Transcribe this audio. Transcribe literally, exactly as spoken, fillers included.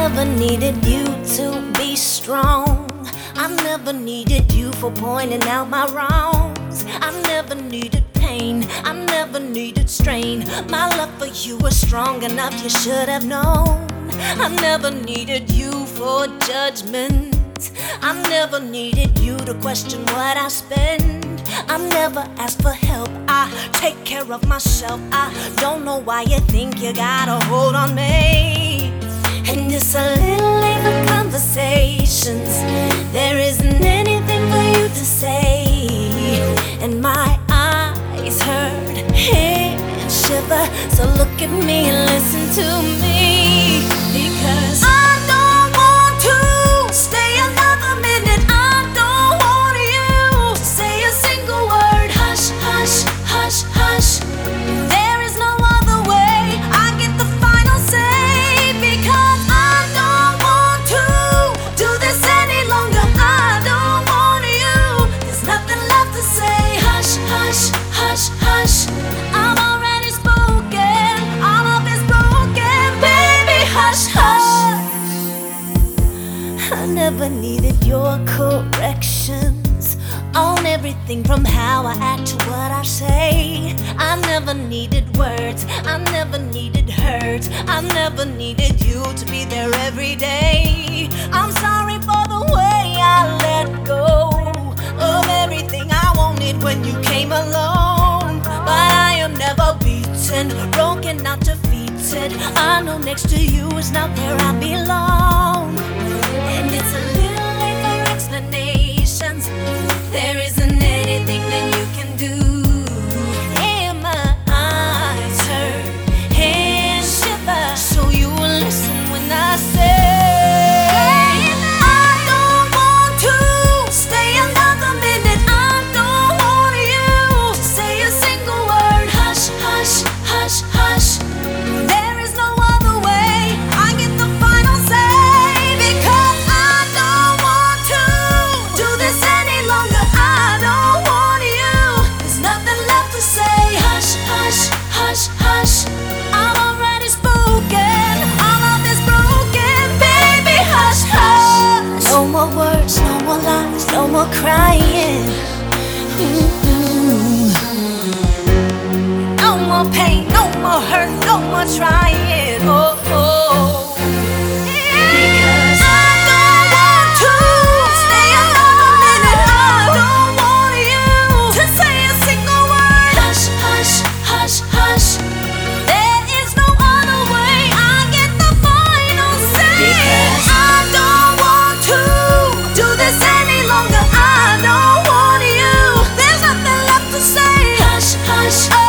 never needed you to be strong. I never needed you for pointing out my wrongs. I never needed pain, I never needed strain. My love for you was strong enough, you should have known. I never needed you for judgment. I never needed you to question what I spend. I never asked for help, I take care of myself. I don't know why you think you got a hold on me. And it's a little late for conversations. There isn't anything for you to say. And my eyes hurt, and shiver. So look at me and listen to me. Because I don't want to stay another minute. I don't want you to say a single word. Hush, hush, hush, hush. There is no other way. I get the final say. Because I don't want to do this any longer. I don't want you. There's nothing left to say. Hush, hush, hush, hush. I'm already spoken. All of it's broken. Baby, hush, hush. I never needed your corrections on everything from how I act to what I say. I never needed words, I never needed hurt. I never needed you to be there every day. I'm sorry for the way I let go of everything I wanted when you came along. But I am never beaten, broken, not defeated. I know next to you is not where I belong. And it's a little late for explanations. There isn't anything that you can do. And my eyes hurt and shiver. So you will listen when I say I don't want to stay another minute. I don't want you to say a single word. Hush, hush, hush, hush. There is no other way. I get the final say. Because I don't want to do this any longer. I don't want you. There's nothing left to say. Hush, hush, hush, hush. I'm already spoken. All of this broken. Baby, hush, hush. No more words, no more lies, no more crying. Mm-mm. No more pain, no more hurt, no more trying. Oh, oh. Because I don't want to stay another minute. I don't want you to say a single word. Hush, hush, hush, hush. There is no other way. I get the final say. Because I don't want to do this any longer. I don't want you. There's nothing left to say. Hush, hush.